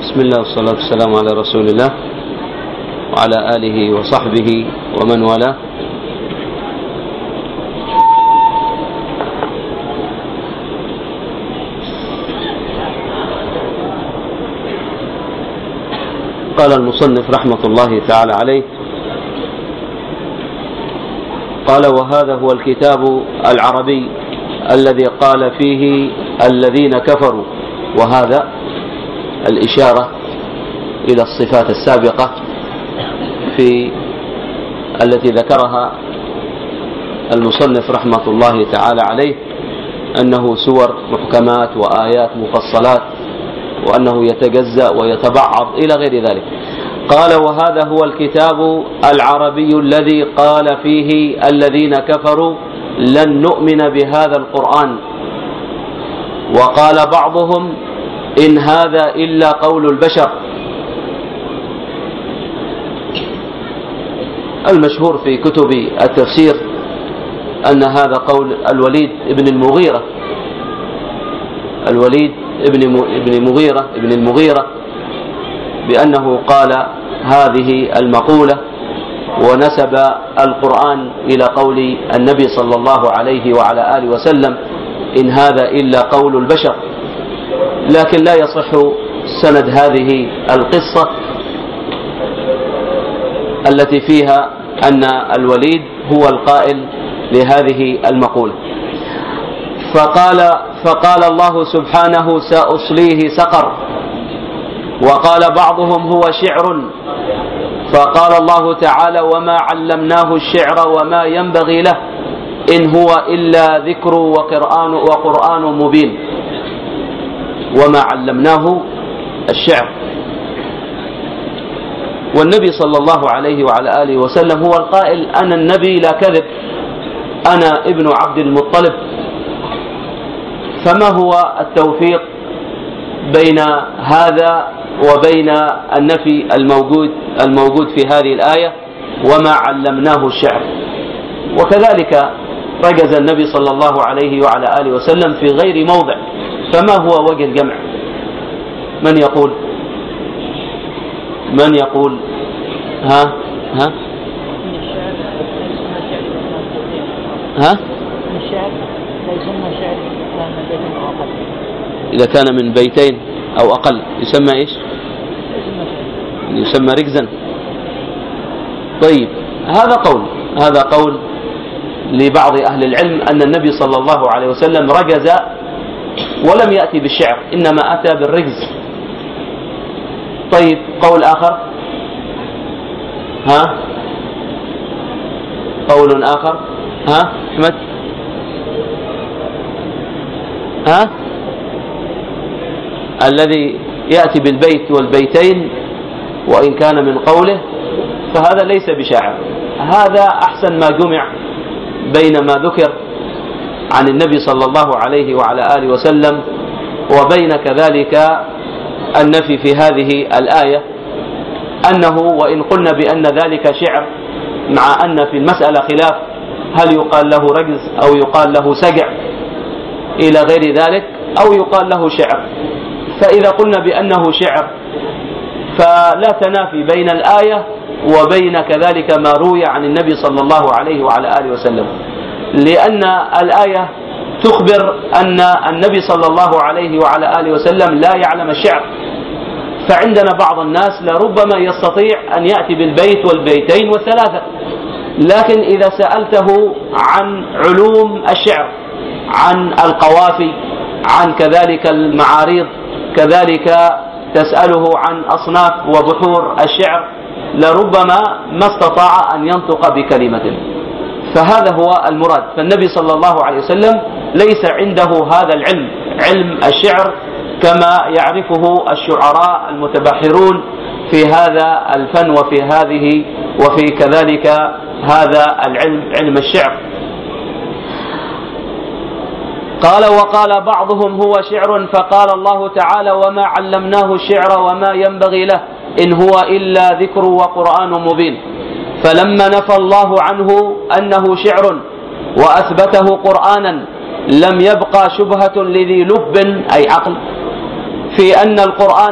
بسم الله والصلاة والسلام على رسول الله وعلى آله وصحبه ومن والاه. قال المصنف رحمة الله تعالى عليه: قال: وهذا هو الكتاب العربي الذي قال فيه الذين كفروا. وهذا الإشارة إلى الصفات السابقة التي ذكرها المصنف رحمة الله تعالى عليه، أنه سور محكمات وآيات مفصلات، وأنه يتجزأ ويتبعض إلى غير ذلك. قال: وهذا هو الكتاب العربي الذي قال فيه الذين كفروا لن نؤمن بهذا القرآن. وقال بعضهم إن هذا إلا قول البشر. المشهور في كتب التفسير أن هذا قول الوليد ابن المغيرة بأنه قال هذه المقولة، ونسب القرآن إلى قول النبي صلى الله عليه وعلى آله وسلم إن هذا إلا قول البشر. لكن لا يصح سند هذه القصة التي فيها أن الوليد هو القائل لهذه المقولة. فقال الله سبحانه: سأصليه سقر. وقال بعضهم هو شعر. فقال الله تعالى: وما علمناه الشعر وما ينبغي له إن هو إلا ذكر وقرآن مبين. وما علمناه الشعر. والنبي صلى الله عليه وعلى آله وسلم هو القائل: أنا النبي لا كذب، أنا ابن عبد المطلب. فما هو التوفيق بين هذا وبين النفي الموجود في هذه الآية وما علمناه الشعر؟ وكذلك رجز النبي صلى الله عليه وعلى آله وسلم في غير موضع. فما هو وجه الجمع؟ من يقول؟ ها إذا كان من بيتين أو أقل يسمى إيش؟ يسمى رجزا. طيب، هذا قول لبعض أهل العلم أن النبي صلى الله عليه وسلم رجز ولم يأتي بالشعر، إنما أتى بالرجز. طيب، قول آخر. قول آخر. أحمد. الذي يأتي بالبيت والبيتين وإن كان من قوله فهذا ليس بشاعر. هذا أحسن ما جمع بين ما ذكر عن النبي صلى الله عليه وعلى آله وسلم وبين كذلك النفي في هذه الآية، أنه وإن قلنا بأن ذلك شعر، مع أن في المسألة خلاف هل يقال له رجز أو يقال له سجع إلى غير ذلك أو يقال له شعر. فإذا قلنا بأنه شعر فلا تنافي بين الآية وبين كذلك ما روي عن النبي صلى الله عليه وعلى آله وسلم، لأن الآية تخبر أن النبي صلى الله عليه وعلى آله وسلم لا يعلم الشعر. فعندنا بعض الناس لربما يستطيع أن يأتي بالبيت والبيتين والثلاثة، لكن إذا سألته عن علوم الشعر، عن القوافي، عن كذلك المعاريض، كذلك تسأله عن أصناف وبحور الشعر، لربما ما استطاع أن ينطق بكلمة. فهذا هو المراد. فالنبي صلى الله عليه وسلم ليس عنده هذا العلم، علم الشعر، كما يعرفه الشعراء المتبحرون في هذا الفن وفي كذلك هذا العلم، علم الشعر. قال: وقال بعضهم هو شعر. فقال الله تعالى: وما علمناه الشعر وما ينبغي له إن هو إلا ذكر وقرآن مبين. فلما نفى الله عنه أنه شعر وأثبته قرآنا لم يبقى شبهة لذي لب أي عقل في أن القرآن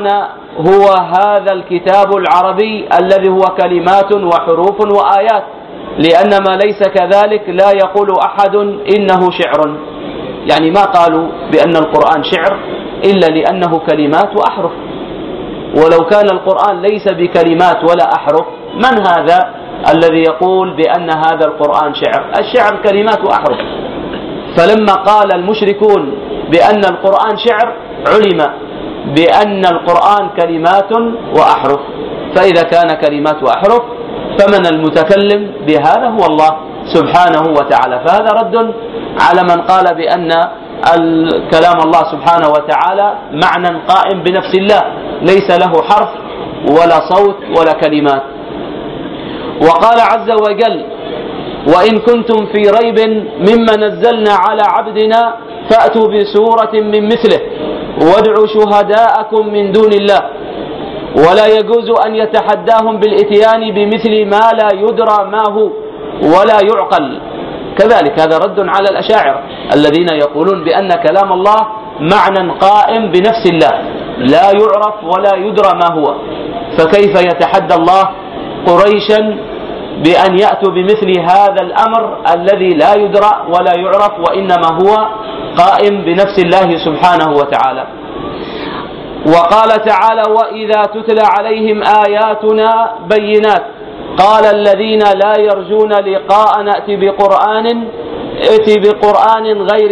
هو هذا الكتاب العربي الذي هو كلمات وحروف وآيات، لأن ما ليس كذلك لا يقول أحد إنه شعر. يعني ما قالوا بأن القرآن شعر إلا لأنه كلمات وأحرف. ولو كان القرآن ليس بكلمات ولا أحرف، من هذا الذي يقول بأن هذا القرآن شعر؟ الشعر كلمات وأحرف. فلما قال المشركون بأن القرآن شعر، علم بأن القرآن كلمات وأحرف. فإذا كان كلمات وأحرف فمن المتكلم بهذا هو الله سبحانه وتعالى. فهذا رد على من قال بأن كلام الله سبحانه وتعالى معنى قائم بنفس الله، ليس له حرف ولا صوت ولا كلمات. وقال عز وجل: وإن كنتم في ريب مما نزلنا على عبدنا فأتوا بسورة من مثله وادعوا شهداءكم من دون الله. ولا يجوز أن يتحداهم بالإتيان بمثل ما لا يدرى ما هو ولا يعقل. كذلك هذا رد على الأشاعرة الذين يقولون بأن كلام الله معنى قائم بنفس الله، لا يعرف ولا يدرى ما هو. فكيف يتحدى الله قريشا بأن يأتوا بمثل هذا الأمر الذي لا يدرى ولا يعرف، وإنما هو قائم بنفس الله سبحانه وتعالى. وقال تعالى: وإذا تتلى عليهم آياتنا بينات قال الذين لا يرجون لقاءنا ائت بقرآن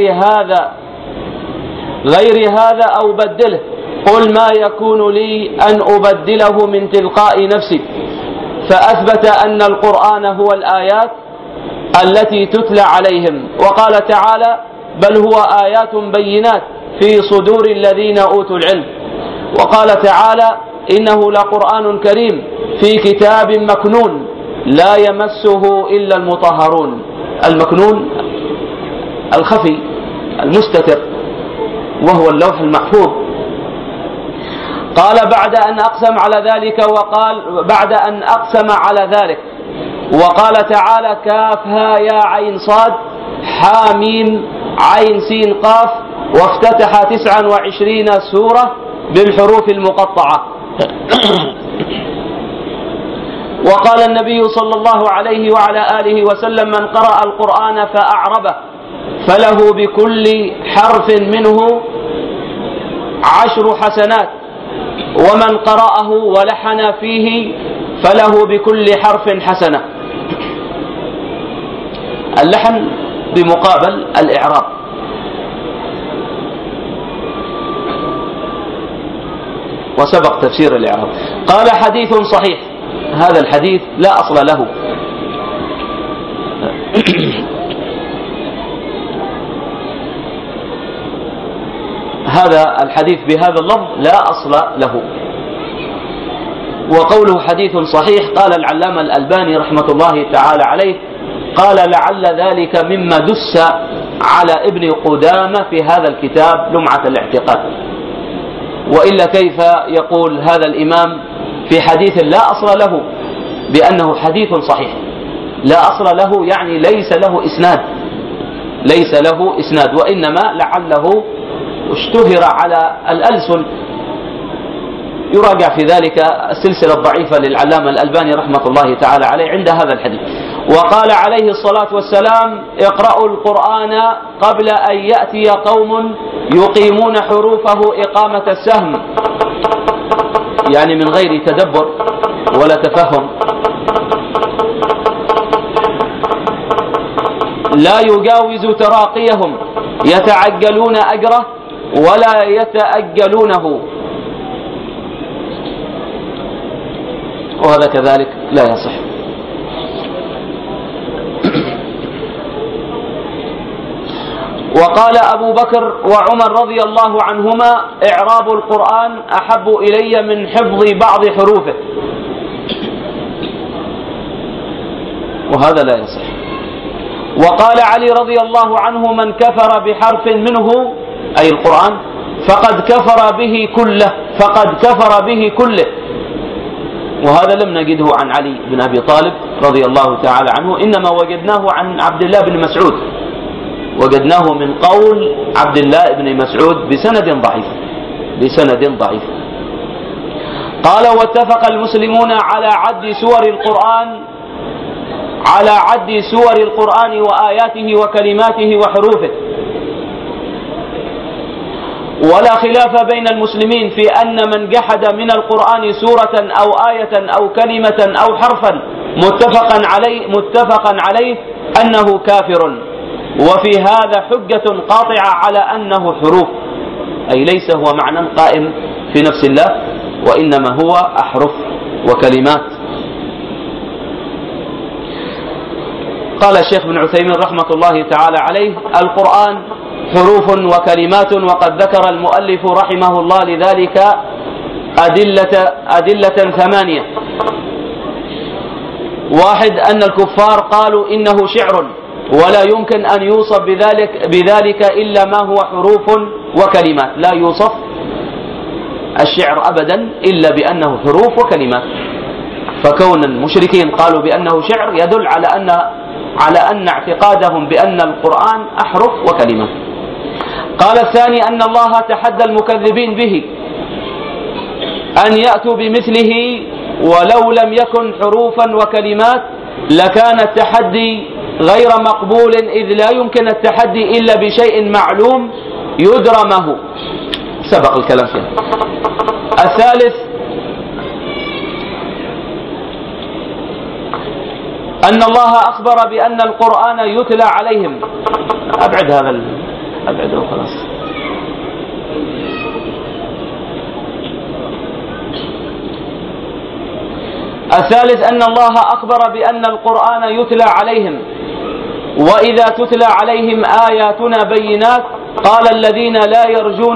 غير هذا أو بدله قل ما يكون لي أن أبدله من تلقاء نفسي. فأثبت أن القرآن هو الآيات التي تتلى عليهم. وقال تعالى: بل هو آيات بينات في صدور الذين أوتوا العلم. وقال تعالى: إنه لقرآن كريم في كتاب مكنون لا يمسه إلا المطهرون. المكنون الخفي المستتر، وهو اللوح المحفوظ. قال بعد أن أقسم على ذلك وقال تعالى: كافها يا عين صاد حاميم عين سين قاف. وافتتح 29 سورة بالحروف المقطعة. وقال النبي صلى الله عليه وعلى آله وسلم: من قرأ القرآن فأعربه فله بكل حرف منه 10 حسنات، ومن قرأه ولحن فيه فله بكل حرف حسنة. اللحن بمقابل الإعراب. وسبق تفسير الإعراب. قال: حديث صحيح. هذا الحديث لا أصل له. هذا الحديث بهذا اللفظ لا أصل له. وقوله حديث صحيح قال العلامة الألباني رحمة الله تعالى عليه: قال لعل ذلك مما دس على ابن قدامة في هذا الكتاب لمعة الاعتقاد. وإلا كيف يقول هذا الإمام في حديث لا أصل له بأنه حديث صحيح؟ لا أصل له يعني ليس له إسناد، وإنما لعله اشتهر على الألسن. يراجع في ذلك السلسلة الضعيفة للعلامة الألباني رحمة الله تعالى عليه عند هذا الحديث. وقال عليه الصلاة والسلام: اقرأوا القرآن قبل أن يأتي قوم يقيمون حروفه إقامة السهم، يعني من غير تدبر ولا تفهم، لا يجاوز تراقيهم يتعجلون أجره ولا يتأجلونه. وهذا كذلك لا يصح. وقال أبو بكر وعمر رضي الله عنهما: إعراب القرآن أحب إلي من حفظ بعض حروفه. وهذا لا يصح. وقال علي رضي الله عنه: من كفر بحرف منه أي القرآن فقد كفر به كله. وهذا لم نجده عن علي بن أبي طالب رضي الله تعالى عنه، إنما وجدناه عن عبد الله بن مسعود، وجدناه من قول عبد الله بن مسعود بسند ضعيف. قال: واتفق المسلمون على عد سور القرآن وآياته وكلماته وحروفه، ولا خلاف بين المسلمين في أن من جحد من القرآن سورة أو آية أو كلمة أو حرفا متفقا عليه أنه كافر، وفي هذا حجة قاطعة على أنه حروف، أي ليس هو معنى قائم في نفس الله، وإنما هو أحرف وكلمات. قال الشيخ ابن عثيمين رحمة الله تعالى عليه: القرآن حروف وكلمات، وقد ذكر المؤلف رحمه الله لذلك أدلة 8. 1. أن الكفار قالوا إنه شعر، ولا يمكن أن يوصف بذلك إلا ما هو حروف وكلمات، لا يوصف الشعر أبدا إلا بأنه حروف وكلمات. فكون المشركين قالوا بأنه شعر يدل على أن اعتقادهم بأن القرآن أحرف وكلمات. قال الثاني: أن الله تحدى المكذبين به أن يأتوا بمثله، ولو لم يكن حروفا وكلمات لكان التحدي غير مقبول، إذ لا يمكن التحدي إلا بشيء معلوم يدرى ما هو، سبق الكلام فيه. الثالث: أن الله أخبر بأن القرآن يتلى عليهم. أبعده خلاص. الثالث: أن الله أخبر بأن القرآن يتلى عليهم، وإذا تتلى عليهم آياتنا بينات قال الذين لا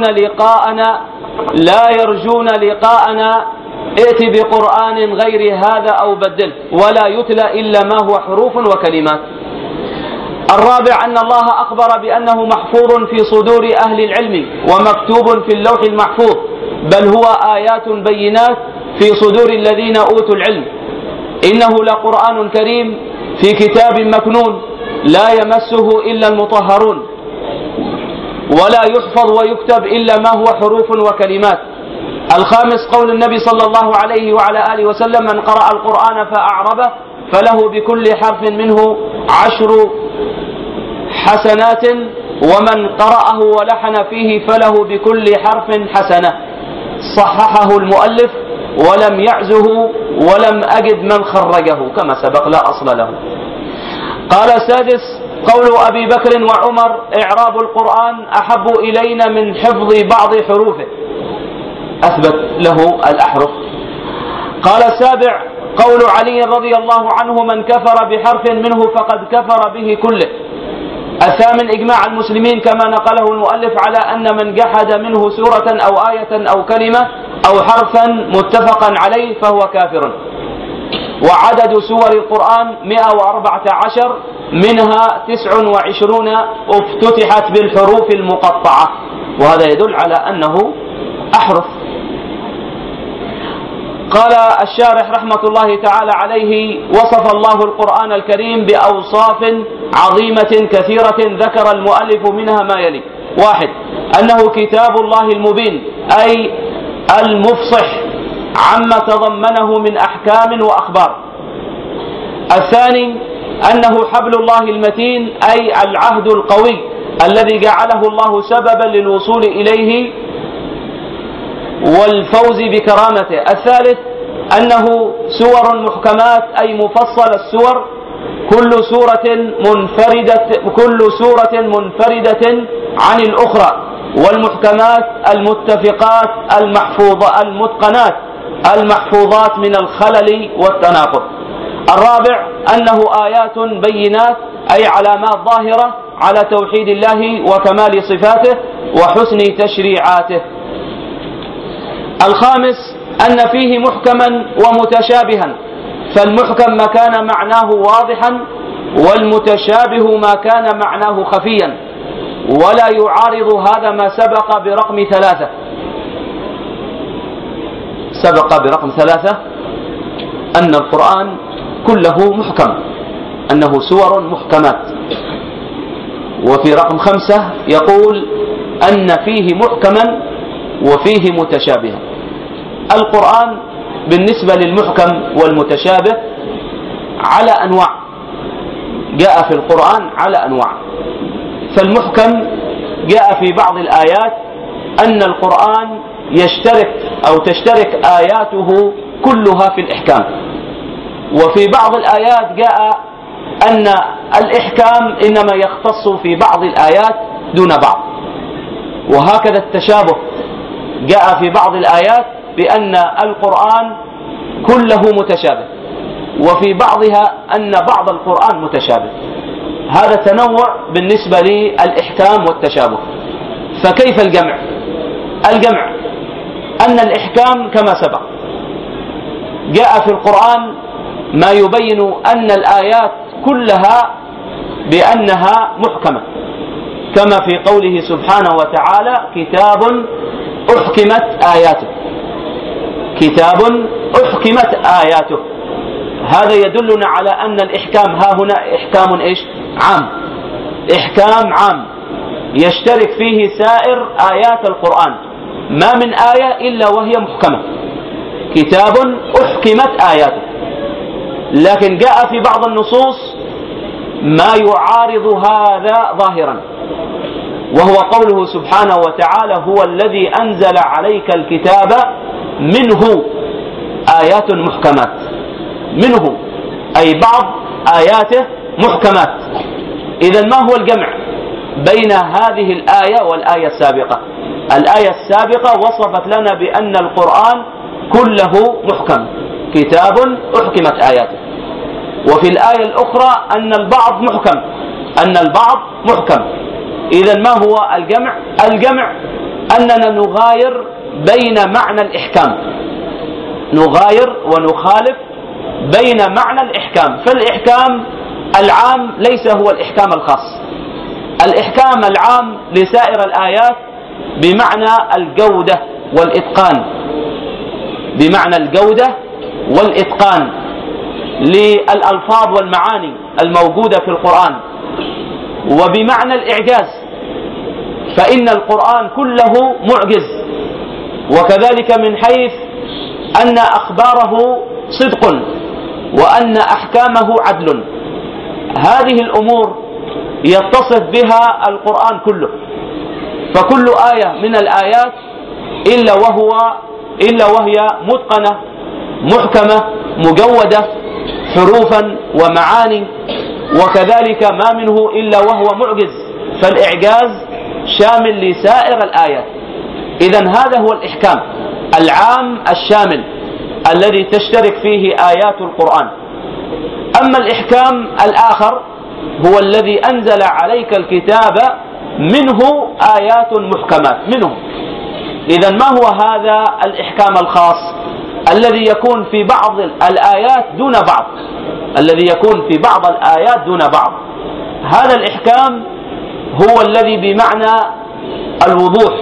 يرجون لقاءنا ائت بقرآن غير هذا أو بدله، ولا يتلى إلا ما هو حروف وكلمات. الرابع: أن الله أخبر بأنه محفوظ في صدور أهل العلم ومكتوب في اللوح المحفوظ، بل هو آيات بينات في صدور الذين أوتوا العلم. إنه لقرآن كريم في كتاب مكنون لا يمسه إلا المطهرون، ولا يحفظ ويكتب إلا ما هو حروف وكلمات. الخامس: قول النبي صلى الله عليه وعلى آله وسلم: من قرأ القرآن فأعربه فله بكل حرف منه 10 حسنات، ومن قرأه ولحن فيه فله بكل حرف حسنة. صححه المؤلف ولم يعزه ولم أجد من خرجه، كما سبق لا أصل له. قال السادس: قول أبي بكر وعمر: إعراب القرآن أحب إلينا من حفظ بعض حروفه، أثبت له الأحرف. قال السابع: قول علي رضي الله عنه: من كفر بحرف منه فقد كفر به كله. الثامن: إجماع المسلمين كما نقله المؤلف على أن من جحد منه سورة أو آية أو كلمة أو حرفا متفقا عليه فهو كافر. وعدد سور القرآن 114، منها 29 افتتحت بالحروف المقطعة، وهذا يدل على أنه أحرف. قال الشارح رحمة الله تعالى عليه: وصف الله القرآن الكريم بأوصاف عظيمة كثيرة ذكر المؤلف منها ما يلي: 1. أنه كتاب الله المبين، أي المفصح عما تضمنه من أحكام وأخبار. الثاني: أنه حبل الله المتين، أي العهد القوي الذي جعله الله سببا للوصول إليه والفوز بكرامته. الثالث: أنه سور محكمات، أي مفصل السور، كل سورة منفردة عن الأخرى، والمحكمات المتفقات المتقنات المحفوظات من الخلل والتناقض. الرابع: أنه آيات بينات، أي علامات ظاهرة على توحيد الله وكمال صفاته وحسن تشريعاته. الخامس: أن فيه محكما ومتشابها، فالمحكم ما كان معناه واضحا، والمتشابه ما كان معناه خفيا، ولا يعارض هذا ما سبق برقم 3. سبق برقم 3 أن القرآن كله محكم، أنه سور محكمات. وفي رقم 5 يقول أن فيه محكما وفيه متشابها. القرآن بالنسبة للمحكم والمتشابه على أنواع، جاء في القرآن على أنواع. فالمحكم جاء في بعض الآيات أن القرآن تشترك آياته كلها في الإحكام، وفي بعض الآيات جاء أن الإحكام إنما يختص في بعض الآيات دون بعض. وهكذا التشابه جاء في بعض الآيات بأن القرآن كله متشابه، وفي بعضها أن بعض القرآن متشابه. هذا تنوع بالنسبة للإحكام والتشابه. فكيف الجمع؟ الجمع أن الإحكام كما سبق جاء في القرآن ما يبين أن الآيات كلها بأنها محكمة، كما في قوله سبحانه وتعالى: كتاب أحكمت آياته. كتاب أحكمت آياته، هذا يدلنا على أن الإحكام ها هنا إحكام إيش؟ عام، إحكام عام يشترك فيه سائر آيات القرآن، ما من آية إلا وهي محكمة. كتاب أحكمت آياته. لكن جاء في بعض النصوص ما يعارض هذا ظاهرا، وهو قوله سبحانه وتعالى: هو الذي أنزل عليك الكتاب منه آيات محكمات. منه أي بعض آياته محكمات. إذن ما هو الجمع بين هذه الآية والآية السابقة؟ الآية السابقة وصفت لنا بأن القرآن كله محكم، كتاب أحكمت آياته. وفي الآية الأخرى أن البعض محكم، أن البعض محكم. إذن ما هو الجمع؟ الجمع أننا نغاير بين معنى الإحكام، نغاير ونخالف بين معنى الإحكام. فالإحكام العام ليس هو الإحكام الخاص. الإحكام العام لسائر الآيات بمعنى الجودة والإتقان، بمعنى الجودة والإتقان للألفاظ والمعاني الموجودة في القرآن، وبمعنى الإعجاز، فإن القرآن كله معجز، وكذلك من حيث أن أخباره صدق وأن أحكامه عدل. هذه الأمور يتصف بها القرآن كله، فكل آية من الآيات إلا وهي متقنة محكمة مجودة حروفا ومعاني، وكذلك ما منه إلا وهو معجز، فالإعجاز شامل لسائر الآيات. إذن هذا هو الإحكام العام الشامل الذي تشترك فيه آيات القرآن. أما الإحكام الآخر هو الذي أنزل عليك الكتاب منه آيات محكمات منه. إذن ما هو هذا الإحكام الخاص الذي يكون في بعض الآيات دون بعض، الذي يكون في بعض الآيات دون بعض؟ هذا الإحكام هو الذي بمعنى الوضوح،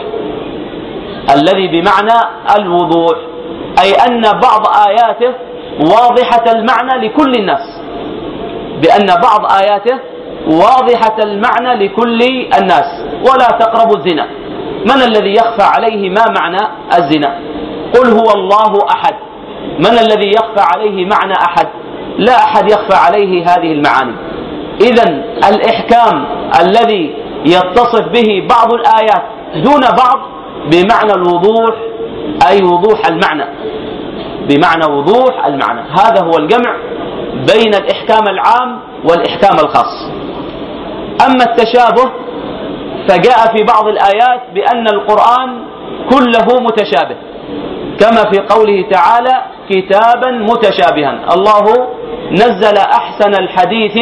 الذي بمعنى الوضوح، أي أن بعض آياته واضحة المعنى لكل الناس، بأن بعض آياته واضحة المعنى لكل الناس. ولا تقربوا الزنا، من الذي يخفى عليه ما معنى الزنا؟ قل هو الله أحد، من الذي يخفى عليه معنى أحد؟ لا أحد يخفى عليه هذه المعاني. إذن الإحكام الذي يتصف به بعض الآيات دون بعض بمعنى الوضوح، أي وضوح المعنى، بمعنى وضوح المعنى. هذا هو الجمع بين الإحكام العام والإحكام الخاص. أما التشابه فجاء في بعض الآيات بأن القرآن كله متشابه، كما في قوله تعالى: كتابا متشابها. الله نزل أحسن الحديث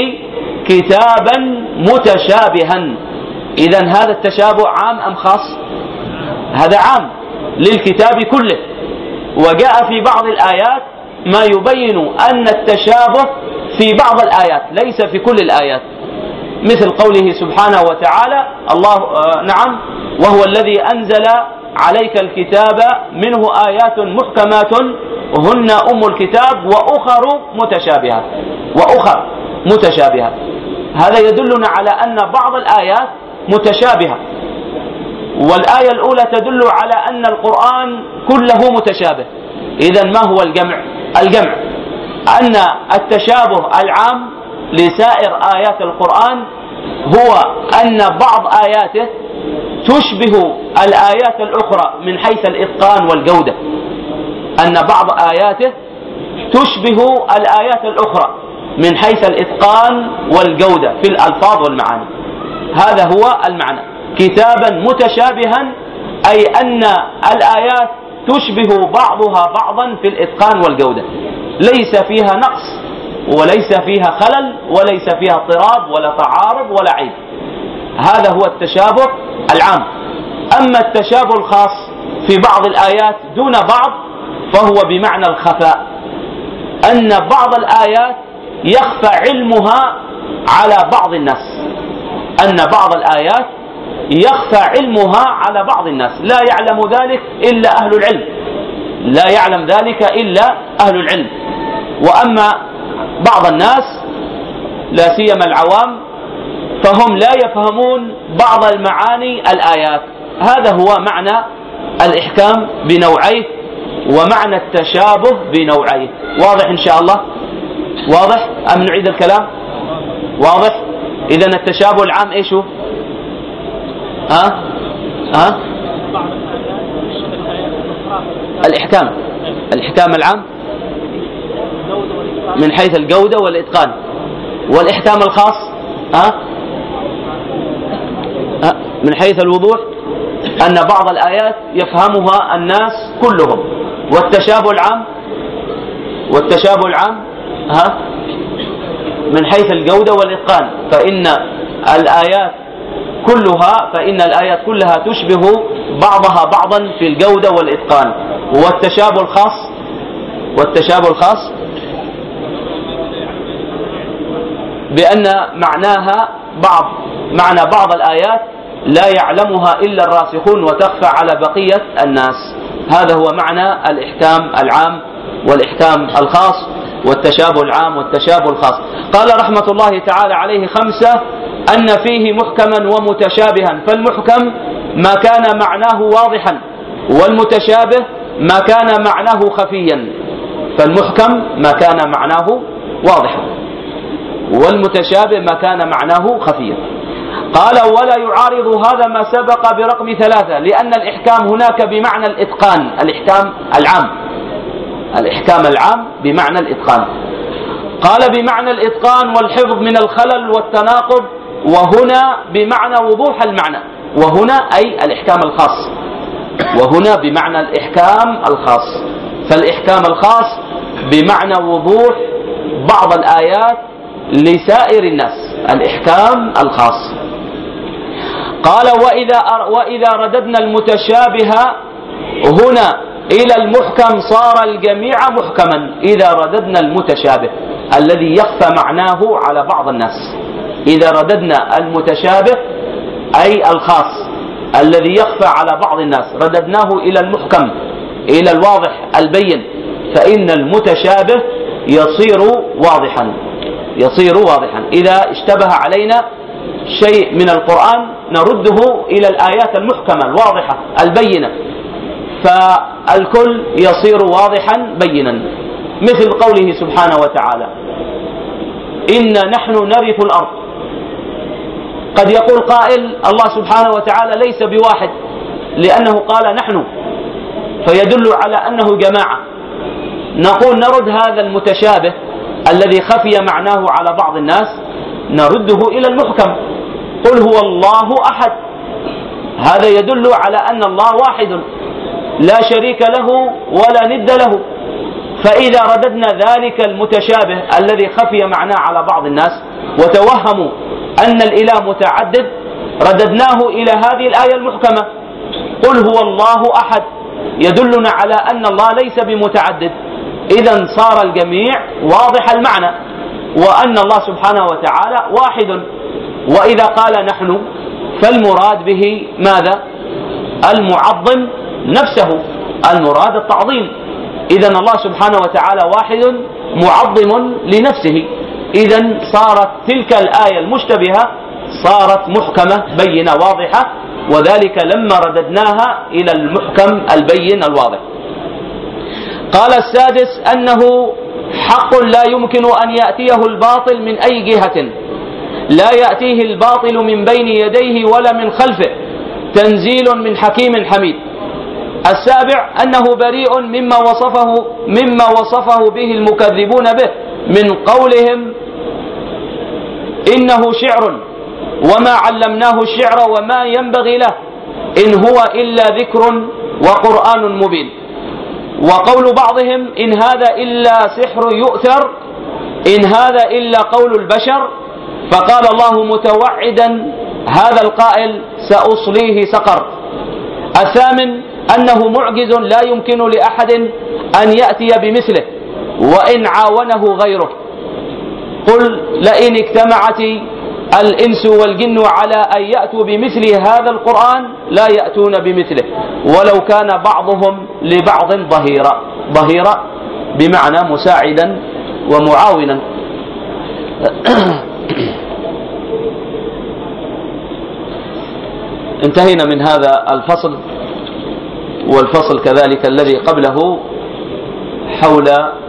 كتابا متشابها. إذن هذا التشابه عام أم خاص؟ هذا عام للكتاب كله. وجاء في بعض الآيات ما يبين أن التشابه في بعض الآيات ليس في كل الآيات، مثل قوله سبحانه وتعالى: نعم، وهو الذي أنزل عليك الكتاب منه آيات محكمات هن أم الكتاب وأخر متشابهات. هذا يدلنا على أن بعض الآيات متشابهة، والآية الأولى تدل على أن القرآن كله متشابه، إذن ما هو الجمع؟ الجمع أن التشابه العام لسائر آيات القرآن هو أن بعض آياته تشبه الآيات الأخرى من حيث الإتقان والجودة، أن بعض آياته تشبه الآيات الأخرى من حيث الإتقان والجودة في الألفاظ والمعاني. هذا هو المعنى، كتابا متشابها، أي أن الآيات تشبه بعضها بعضا في الإتقان والجودة، ليس فيها نقص وليس فيها خلل وليس فيها اضطراب ولا تعارض ولا عيب. هذا هو التشابه العام. أما التشابه الخاص في بعض الآيات دون بعض فهو بمعنى الخفاء، أن بعض الآيات يخفى علمها على بعض الناس، أن بعض الآيات يخفى علمها على بعض الناس، لا يعلم ذلك إلا أهل العلم، لا يعلم ذلك إلا أهل العلم. وأما بعض الناس لا سيما العوام فهم لا يفهمون بعض المعاني الآيات. هذا هو معنى الإحكام بنوعيه ومعنى التشابه بنوعيه. واضح إن شاء الله؟ واضح أم نعيد الكلام؟ واضح. إذن التشابه العام إيش هو؟ الإحكام العام من حيث الجودة والإتقان. والإحكام الخاص من حيث الوضوح، أن بعض الآيات يفهمها الناس كلهم. والتشابه العام من حيث الجودة والإتقان، فإن الآيات كلها تشبه بعضها بعضا في الجودة والإتقان. والتشابه الخاص بأن معنى بعض الآيات لا يعلمها إلا الراسخون وتخفى على بقية الناس. هذا هو معنى الإحكام العام والإحكام الخاص والتشابه العام والتشابه الخاص. قال رحمة الله تعالى عليه 5: أن فيه محكما ومتشابها، فالمحكم ما كان معناه واضحا، والمتشابه ما كان معناه خفيا. فالمحكم ما كان معناه واضحا، والمتشابه ما كان معناه خفيا. قال: ولا يعارض هذا ما سبق برقم 3، لأن الإحكام هناك بمعنى الإتقان، الإحكام العام بمعنى الإتقان. قال: بمعنى الإتقان والحفظ من الخلل والتناقض، وهنا بمعنى وضوح المعنى، وهنا أي الإحكام الخاص، وهنا بمعنى الإحكام الخاص. فالإحكام الخاص بمعنى وضوح بعض الآيات لسائر الناس، الإحكام الخاص. قال: وإذا رددنا المتشابه هنا إلى المحكم صار الجميع محكما. إذا رددنا المتشابه الذي يخفى معناه على بعض الناس، إذا رددنا المتشابه أي الخاص الذي يخفى على بعض الناس رددناه إلى المحكم، إلى الواضح البين، فإن المتشابه يصير واضحا. إذا اشتبه علينا شيء من القرآن نرده إلى الآيات المحكمة الواضحة البينة، فالكل يصير واضحا بينا. مثل قوله سبحانه وتعالى: إنا نحن نرث الأرض. قد يقول قائل: الله سبحانه وتعالى ليس بواحد، لأنه قال نحن، فيدل على أنه جماعة. نقول نرد هذا المتشابه الذي خفي معناه على بعض الناس، نرده إلى المحكم. قل هو الله أحد، هذا يدل على أن الله واحد لا شريك له ولا ند له. فإذا رددنا ذلك المتشابه الذي خفي معناه على بعض الناس وتوهموا أن الإله متعدد، رددناه إلى هذه الآية المحكمة: قل هو الله أحد، يدلنا على أن الله ليس بمتعدد. إذن صار الجميع واضح المعنى، وأن الله سبحانه وتعالى واحد. وإذا قال نحن فالمراد به ماذا؟ المعظم نفسه، المراد التعظيم. إذن الله سبحانه وتعالى واحد معظم لنفسه. إذن صارت تلك الآية المشتبهة صارت محكمة بينة واضحة، وذلك لما رددناها إلى المحكم البين الواضح. قال السادس أنه حق لا يمكن أن يأتيه الباطل من أي جهة، لا يأتيه الباطل من بين يديه ولا من خلفه، تنزيل من حكيم حميد. السابع أنه بريء مما وصفه به المكذبون به من قولهم إنه شعر وما علمناه الشعر وما ينبغي له إن هو إلا ذكر وقرآن مبين. وقول بعضهم إن هذا إلا سحر يؤثر، إن هذا إلا قول البشر. فقال الله متوعدا هذا القائل سأصليه سقر. الثامن أنه معجز لا يمكن لأحد أن يأتي بمثله وإن عاونه غيره. قل لئن اجتمعت الإنس والجن على أن يأتوا بمثل هذا القرآن لا يأتون بمثله ولو كان بعضهم لبعض ظهيرا بمعنى مساعدا ومعاونا. انتهينا من هذا الفصل، والفصل كذلك الذي قبله حول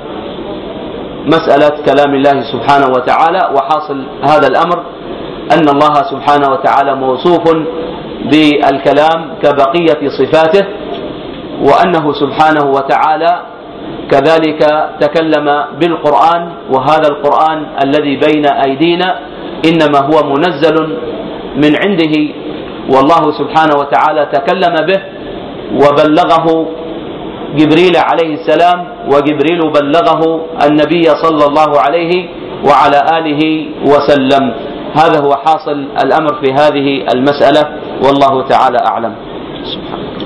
مسألة كلام الله سبحانه وتعالى. وحاصل هذا الأمر أن الله سبحانه وتعالى موصوف بالكلام كبقية صفاته، وأنه سبحانه وتعالى كذلك تكلم بالقرآن، وهذا القرآن الذي بين أيدينا إنما هو منزل من عنده، والله سبحانه وتعالى تكلم به وبلغه جبريل عليه السلام، وجبريل بلغه النبي صلى الله عليه وعلى آله وسلم. هذا هو حاصل الأمر في هذه المسألة، والله تعالى أعلم. سبحانه.